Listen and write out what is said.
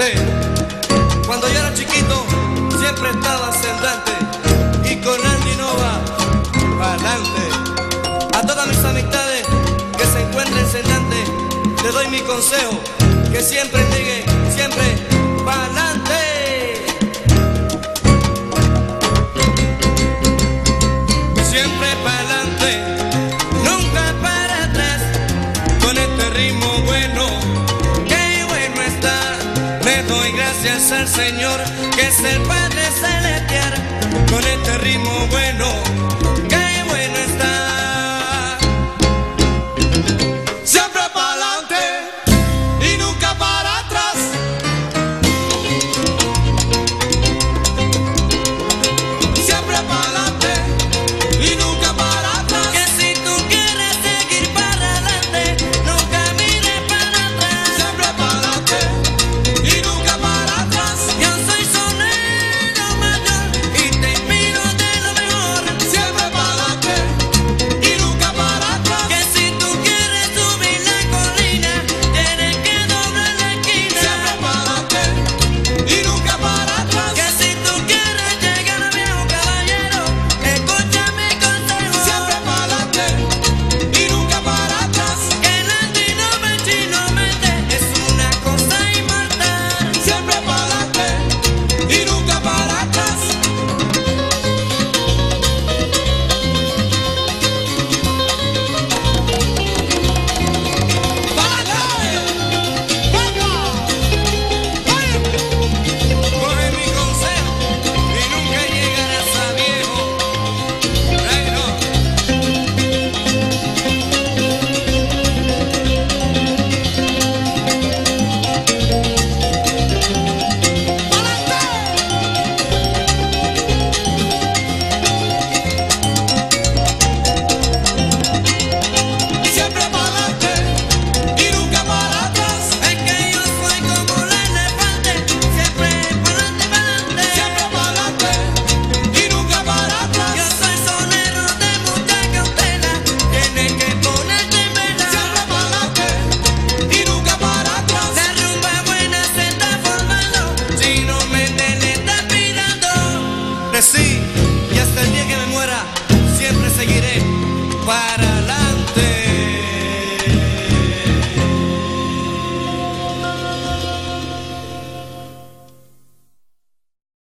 pa'lante. Cuando yo era chiquito siempre estaba ascendente y con Andy Nova pa'lante. A todas mis amistades que se encuentren sentantes les doy mi consejo, que siempre sigue, siempre pa'lante. Siempre pa'lante, nunca para atrás, con este ritmo bueno, qué bueno está. Le doy gracias al Señor, que es el Padre Celestial, con este ritmo bueno, qué bueno está. Siempre pa'lante y nunca para atrás. Siempre pa'lante y nunca para atrás. Que si tú quieres seguir para adelante, nunca mires para atrás. Siempre para adelante y nunca para atrás. Yo soy sonero mayor y te inspiro de lo mejor. Siempre para adelante y nunca para atrás. Que si tú quieres subir la colina, tienes que doblar la esquina. Siempre para adelante y nunca para atrás. Que si tú quieres llegar a viejo caballero, escucha mi consejo. Siempre para adelante y nunca para atrás. Que el chino mete es una cosa inmortal. Siempre para adelante y nunca para atrás. Coge mi consejo y nunca llegarás a viejo. Ay, no. Siempre para adelante y nunca para atrás. Es que yo soy como el elefante, siempre para adelante. Siempre para adelante y nunca para atrás. Yo soy sonero de mucha cautela, tienes que ponerte en vela. Siempre para adelante y nunca para atrás. La rumba buena se está formando, si no me le está pirando. Sí, y hasta el día que me muera siempre seguiré para